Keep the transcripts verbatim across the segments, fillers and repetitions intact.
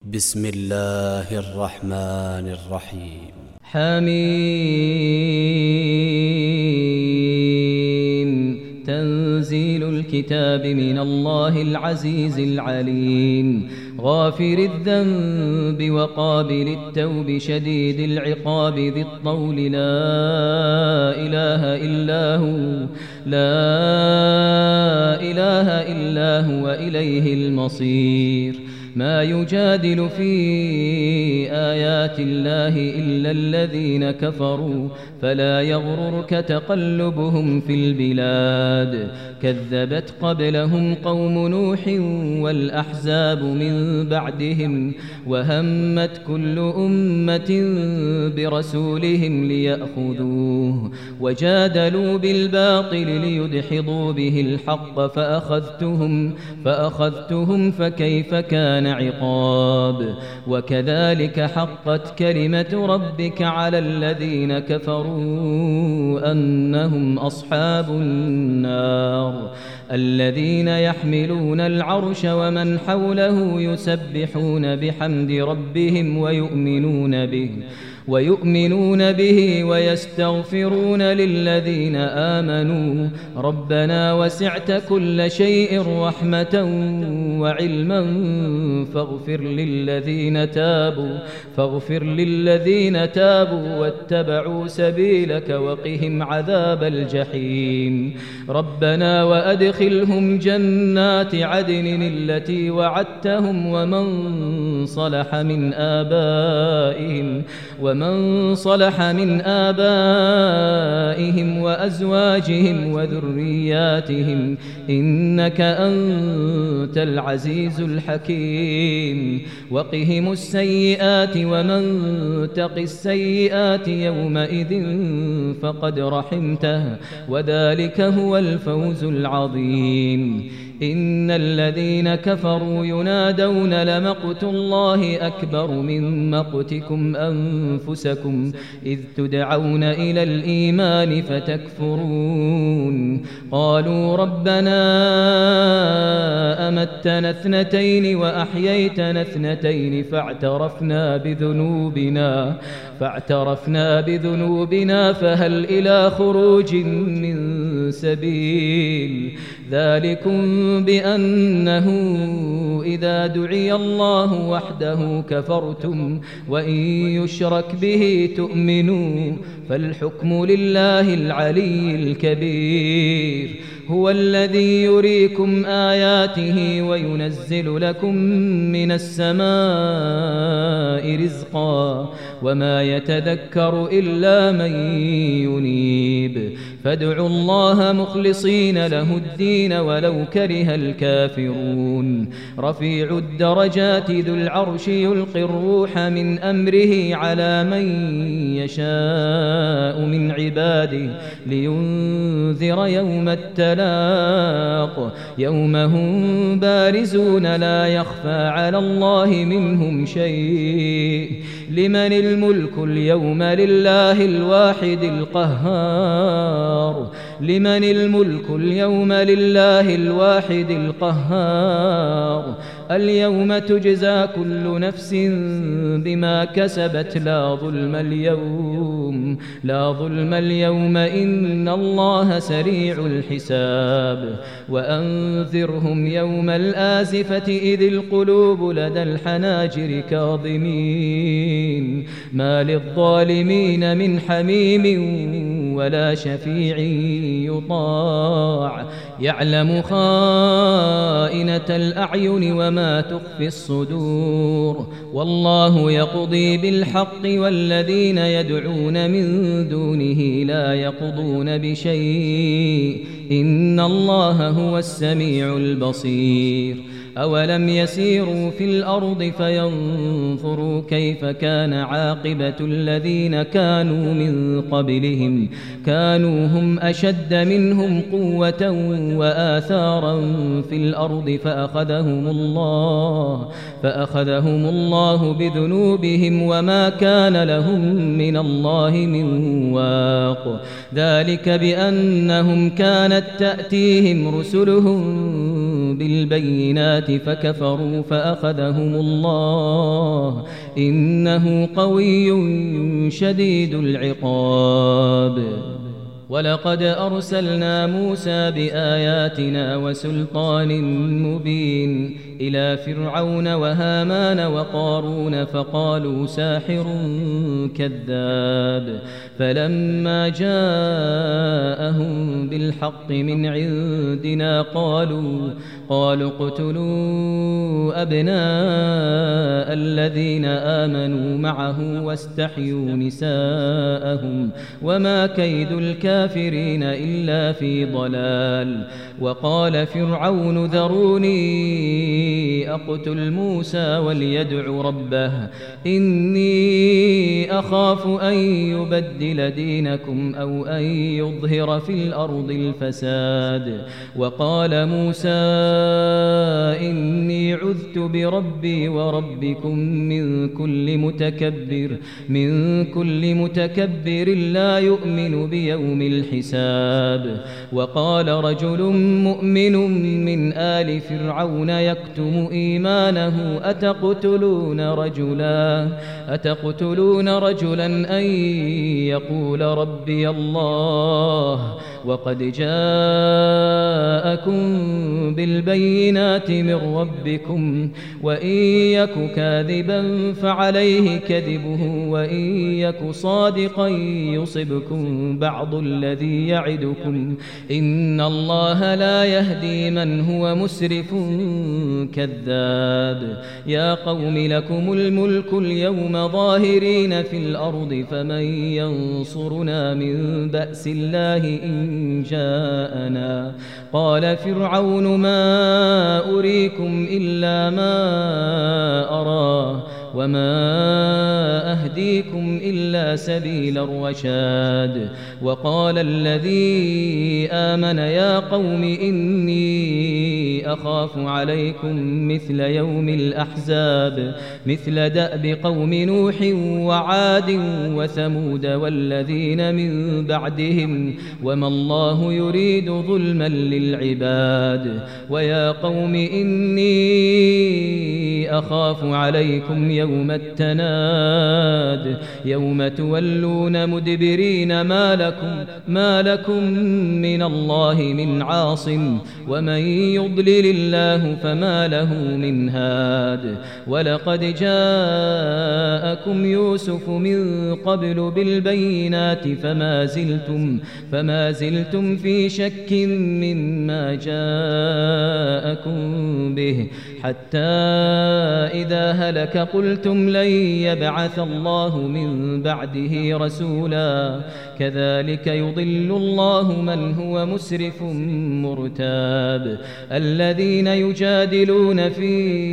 بسم الله الرحمن الرحيم. حميم. تنزيل الكتاب من الله العزيز العليم، غافر الذنب وقابل التوب شديد العقاب ذي الطول، لا إله إلا هو لا إله إلا هو إليه المصير. ما يجادل في آيات الله إلا الذين كفروا، فلا يغررك تقلبهم في البلاد. كذبت قبلهم قوم نوح والأحزاب من بعدهم، وهمت كل أمة برسولهم ليأخذوه، وجادلوا بالباطل ليدحضوا به الحق، فأخذتهم فأخذتهم فكيف كان عقاب. وكذلك حقت كلمة ربك على الذين كفروا أنهم أصحاب النار، الذين يحملون العرش ومن حوله يسبحون بحمد ربهم ويؤمنون به ويؤمنون به ويستغفرون للذين آمنوا ربنا وسعت كل شيء رحمة وعلما فاغفر للذين تابوا فاغفر للذين تابوا واتبعوا سبيلك وقهم عذاب الجحيم. ربنا وأدخلهم جنات عدن التي وعدتهم ومن صلح من آبائهم ومن صلح من آبائهم وأزواجهم وذرياتهم إنك أنت العزيز الحكيم. وقهم السيئات ومن تق السيئات يومئذ فقد رحمته وذلك هو الفوز العظيم. إن الذين كفروا ينادون لمقت الله أكبر من مقتكم أنفسكم إذ تدعون إلى الإيمان فتكفرون. قالوا ربنا أمتنا اثنتين وأحييتنا اثنتين فاعترفنا بذنوبنا فاعترفنا بذنوبنا فهل إلى خروج من سبيل. ذلكم بأنه إذا دعي الله وحده كفرتم وإن يشرك به تؤمنوا فالحكم لله العلي الكبير. هو الذي يريكم آياته وينزل لكم من السماء رزقا وما يتذكر إلا من ينيب. فادعوا الله مخلصين له الدين ولو كره الكافرون. رفيع الدرجات ذو العرش يلقي الروح من أمره على من يشاء من عباده لينذر يوم التلاق يوم هم بارزون لا يخفى على الله منهم شيء. لمن الملك اليوم لله الواحد القهار لمن الملك اليوم لله الواحد القهار. اليوم تجزى كل نفس بما كسبت لا ظلم اليوم لا ظلم اليوم إن الله سريع الحساب. وأنذرهم يوم الآزفة إذ القلوب لدى الحناجر كاظمين ما للظالمين من حميم ولا شفيع يطاع. يعلم خائنة الأعين وما تخفي الصدور. والله يقضي بالحق والذين يدعون من دونه لا يقضون بشيء إن الله هو السميع البصير. أولم يسيروا في الأرض فينظروا كيف كان عاقبة الذين كانوا من قبلهم كانوا هم أشد منهم قوة وآثارا في الأرض فأخذهم الله فأخذهم الله بذنوبهم وما كان لهم من الله من واق. ذلك بأنهم كانت تأتيهم رسلهم بالبينات فكفروا فأخذهم الله إنه قوي شديد العقاب. ولقد أرسلنا موسى بآياتنا وسلطان مبين إلى فرعون وهامان وقارون فقالوا ساحر كذاب. فلما جاءهم بالحق من عندنا قالوا قالوا اقتلوا أبناء الذين آمنوا معه واستحيوا نساءهم وما كيد الكافرين إلا في ضلال. وقال فرعون ذروني أقتل موسى وليدع ربه إني أخاف أن يبدل دينكم أو أن يظهر في الأرض الفساد. وقال موسى إني عذت بربي وربكم من كل متكبر من كل متكبر لا يؤمن بيوم الحساب. وقال رجل مؤمن من آل فرعون يكتم إيمانه أتقتلون رجلا أتقتلون رجلا أن يقول ربي الله وقد جاءكم بالبينات من ربكم وإن يك كاذبا فعليه كذبه وإن يك صادقا يصبكم بعض الذي يعدكم إن الله لا يهدي من هو مسرف كذاب. يا قوم لكم الملك اليوم ظاهرين في الأرض فمن ينصرنا من بأس الله إن جاءنا. قال فرعون ما أريكم إلا ما أرى وما أهديكم إلا سبيل الرشاد. وقال الذي آمن يا قوم إني أخاف عليكم مثل يوم الأحزاب مثل دأب قوم نوح وعاد وثمود والذين من بعدهم وما الله يريد ظلما للعباد. ويا قوم إني أخاف عليكم يوم التناد يوم تولون مدبرين ما لكم ما لكم من الله من عاصم ومن يضلل الله فما له من هاد. ولقد جاءكم يوسف من قبل بالبينات فما زلتم فما زلتم في شك مما جاءكم به حتى إذا هلك قلتم لن يبعث الله من بعده رسولا كذلك يضل الله من هو مسرف مرتاب. الذين يجادلون في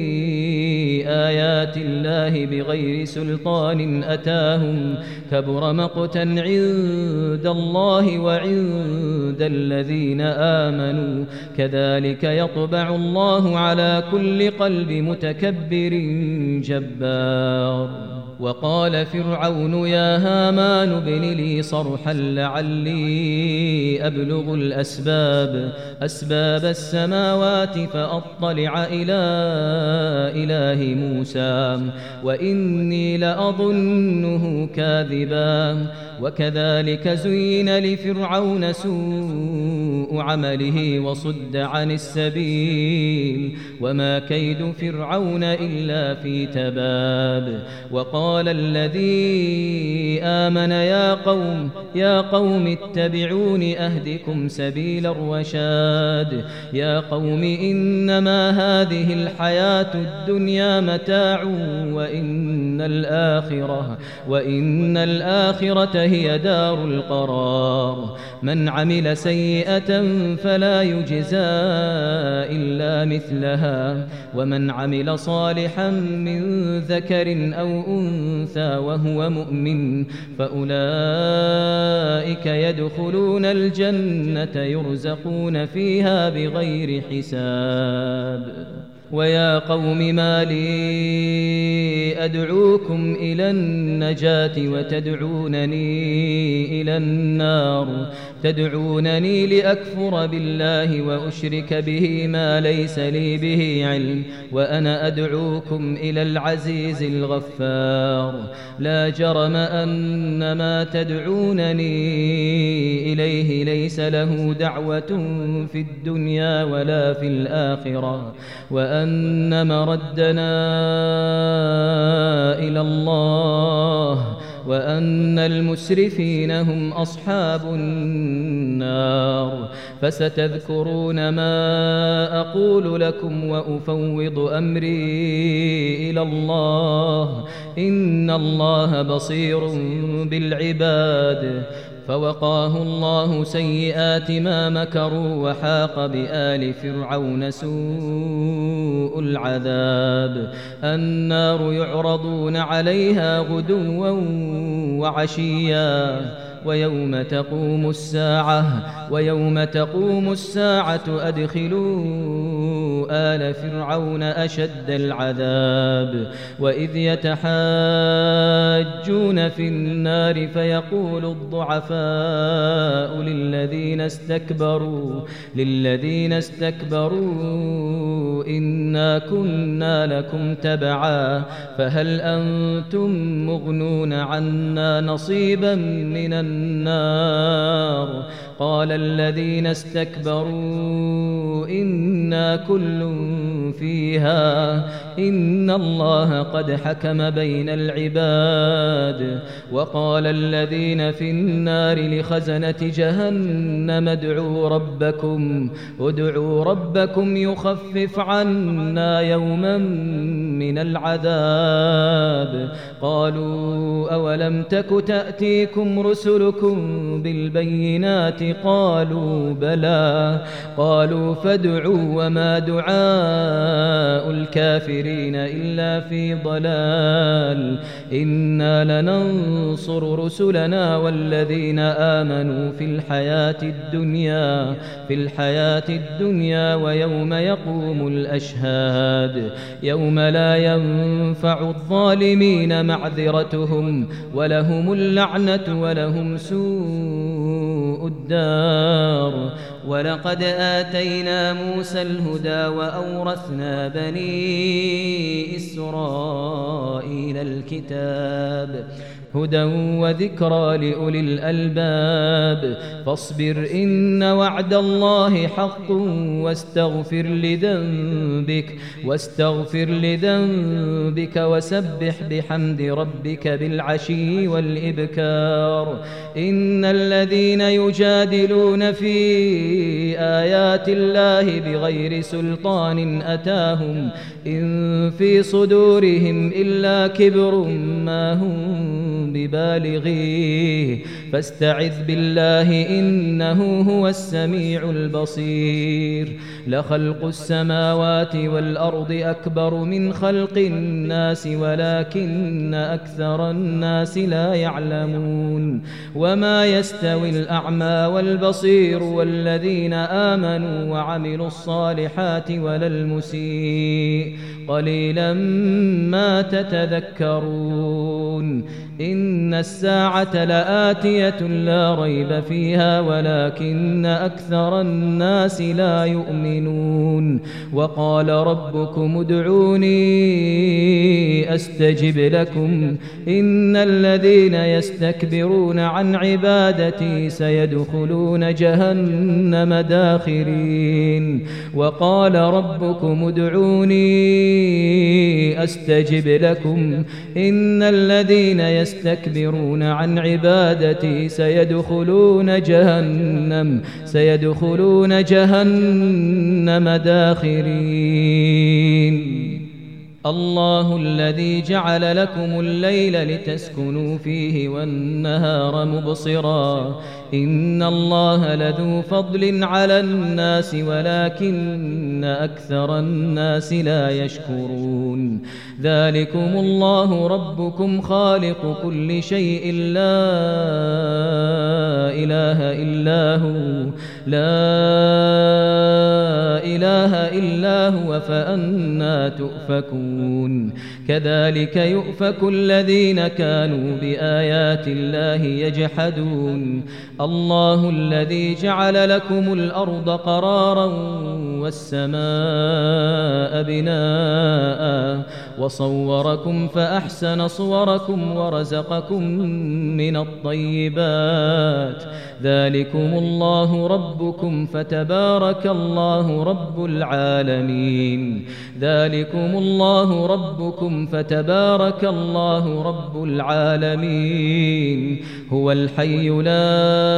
آيات الله بغير سلطان أتاهم كبر مقتا عند الله وعند الذين آمنوا كذلك يطبع الله على كل قلب متكبر جبار. وقال فرعون يا هامان ابن لي صرحا لعلي أبلغ الأسباب أسباب السماوات فأطلع إلى إله موسى وإني لأظنه كاذبا. وكذلك زين لفرعون سوء عمله وصد عن السبيل وما كيد فرعون إلا في تباب. وقال الذي آمن يا قوم يا قوم اتبعون أهدكم سبيل الرشاد. يا قوم إنما هذه الحياة الدنيا متاع وإن الآخرة وإن الآخرة هي دار القرار. من عمل سيئة فلا يجزى إلا مثلها ومن عمل صالحا من ذكر أو أنثى وهو مؤمن فأولئك يدخلون الجنة يرزقون فيها بغير حساب. ويا قوم ما لي أدعوكم إلى النجاة وتدعونني إلى النار تدعونني لأكفر بالله وأشرك به ما ليس لي به علم وأنا أدعوكم إلى العزيز الغفار لا جرم أن ما تدعونني إليه ليس له دعوة في الدنيا ولا في الآخرة وأن مردنا إلى الله وأن المسرفين هم أصحاب النار فستذكرون ما أقول لكم وأفوض أمري إلى الله إن الله بصير بالعباد فوقاه الله سيئات ما مكروا وحاق بآل فرعون سوء العذاب النار يعرضون عليها غدوا وعشيا ويوم تقوم الساعة ويوم تقوم الساعة أدخلوا آل فرعون أشد العذاب وإذ يتحاجون في النار فيقول الضعفاء للذين استكبروا للذين استكبروا إنا كنا لكم تبعا فهل أنتم مغنون عنا نصيبا من النار قال الذين استكبروا إنا كل فيها إن الله قد حكم بين العباد وقال الذين في النار لخزنة جهنم ادعوا ربكم ادعوا ربكم يخفف عنا يوما من العذاب قالوا أولم تك تأتيكم رسلكم بالبينات قالوا بلى قالوا فادعوا وما دعاء الكافرين إلا في ضلال إنا لننصر رسلنا والذين آمنوا في الحياة الدنيا في الحياة الدنيا ويوم يقوم الأشهاد يوم لا ينفع الظالمين معذرتهم ولهم اللعنة ولهم سوء الدار ولقد آتينا موسى الهدى وأورثنا بني إسرائيل الكتاب هدى وذكرى لأولي الألباب فاصبر إن وعد الله حق واستغفر لذنبك واستغفر لذنبك وسبح بحمد ربك بالعشي والإبكار إن الذين يجادلون في آيات الله بغير سلطان أتاهم إن في صدورهم إلا كبر ما هم ببالغيه فاستعذ بالله إنه هو السميع البصير لخلق السماوات والأرض أكبر من خلق الناس ولكن أكثر الناس لا يعلمون وما يستوي الأعمى والبصير والذين آمنوا وعملوا الصالحات ولا المسيء قليلا ما تتذكرون إن الساعة لآتية لا ريب فيها ولكن أكثر الناس لا يؤمنون وقال ربكم ادعوني أستجب لكم إن الذين يستكبرون عن عبادتي سيدخلون جهنم داخرين وقال ربكم ادعوني أستجب لكم إن الذين يستكبرون عن عبادتي سيدخلون جهنم سيدخلون جهنم داخرين الله الذي جعل لكم الليل لتسكنوا فيه والنهار مبصرا إن الله لذو فضل على الناس ولكن أكثر الناس لا يشكرون ذلكم الله ربكم خالق كل شيء لا إله إلا هو لا إله إلا هو فأنى تؤفكون كذلك يؤفك الذين كانوا بآيات الله يجحدون الله الذي جعل لكم الأرض قرارا والسماء بناء وصوركم فأحسن صوركم ورزقكم من الطيبات ذلكم الله ربكم فتبارك الله رب العالمين ذلكم الله ربكم فتبارك الله رب العالمين هو الحي لا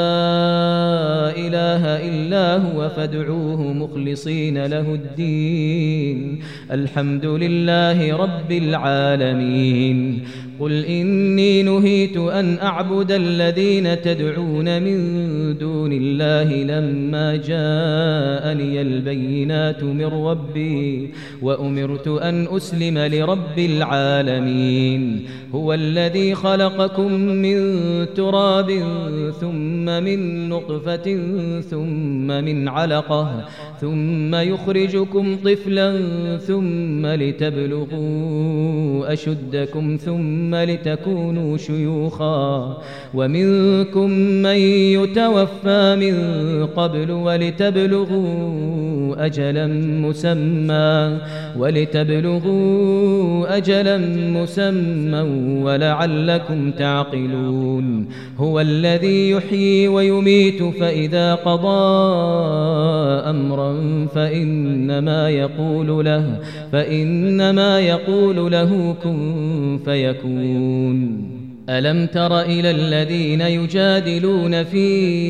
إله إلا هو فادعوه مخلصين له الدين الحمد لله رب العالمين قل إني نهيت أن أعبد الذين تدعون من دون الله لما جاءني البينات من ربي وأمرت أن أسلم لرب العالمين هو الذي خلقكم من تراب ثم من نطفة ثم من علقة ثم يخرجكم طفلا ثم لتبلغوا أشدكم ثم لتكونوا شيوخا ومنكم من يتوفى من قبل ولتبلغوا أجلا مسمى ولتبلغوا أجلا مسمى ولعلكم تعقلون هو الذي يحيي ويميت فإذا قضى أمرا فإنما يقول له فإنما يقول له كن فيكون ألم تر إلى الذين يجادلون في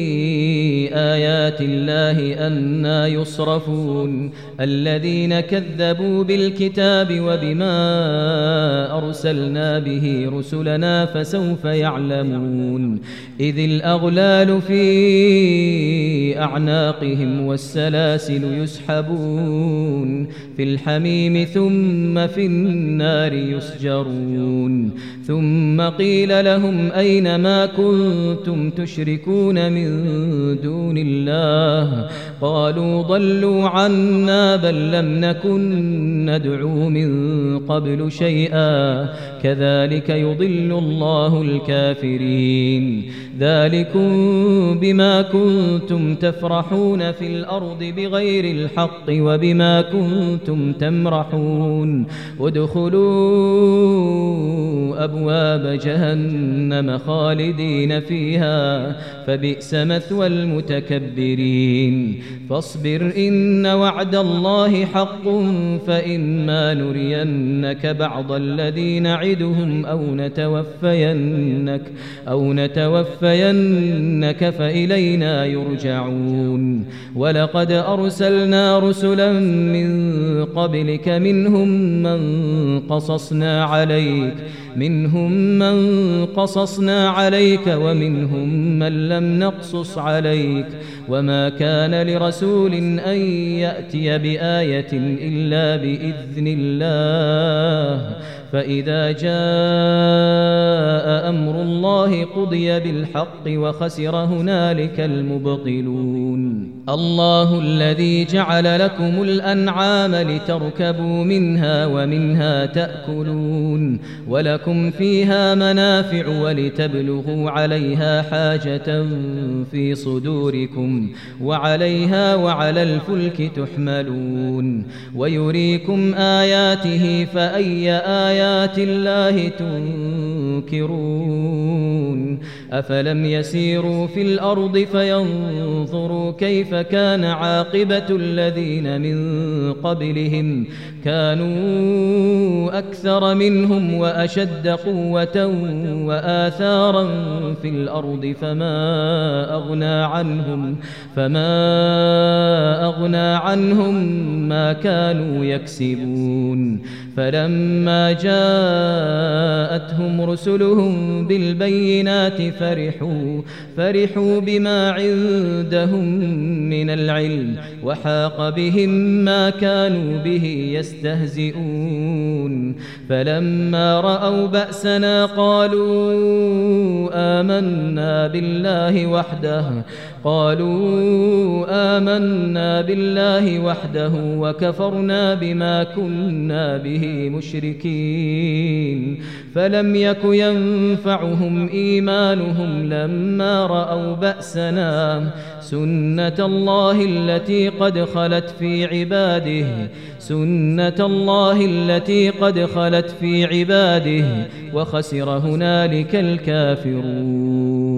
آيات الله أنى يصرفون الذين كذبوا بالكتاب وبما أرسلنا به رسلنا فسوف يعلمون إذ الأغلال في أعناقهم والسلاسل يسحبون في الحميم ثم في النار يسجرون ثم قيل لهم أين ما كنتم تشركون من دون الله قالوا ضلوا عنا بل لم نكن ندعو من قبل شيئا كذلك يضل الله الكافرين ذلكم بما كنتم تفرحون في الأرض بغير الحق وبما كنتم تمرحون ادخلوا أبواب جهنم خالدين فيها فبئس مثوى المتكبرين فاصبر إن وعد الله حق فإما نرينك بعض الذي نعدهم أو نتوفينك أو نتوفينك فإلينا يرجعون ولقد أرسلنا رسلا من قبلك منهم من قصصنا عليك منهم من قصصنا عليك ومنهم من لم نقصص عليك وما كان لرسول أن يأتي بآية إلا بإذن الله فإذا جاء أمر الله قضي بالحق وخسر هنالك المبطلون الله الذي جعل لكم الأنعام لتركبوا منها ومنها تأكلون ولكم فيها منافع ولتبلغوا عليها حاجة في صدوركم وعليها وعلى الفلك تحملون ويريكم آياته فأي آيات الله تنكرون أفلم يسيروا في الأرض فينظروا كيف كان عاقبة الذين من قبلهم كانوا أكثر منهم وأشد قوة وآثارا في الأرض فما أغنى عنهم فما أغنى عنهم ما كانوا يكسبون فلما جاءتهم رسلهم بالبينات فرحوا فرحوا بما عندهم من العلم وحاق بهم ما كانوا به يستهزئون فلما رأوا بأسنا قالوا آمنا بالله وحده قالوا آمنا بالله وحده وكفرنا بما كنا به مشركين فلم يك ينفعهم إيمانهم لما رأوا بأسنا سنة الله التي قد خلت في عباده سنة الله التي قد خلت في عباده وخسر هنالك الكافرون.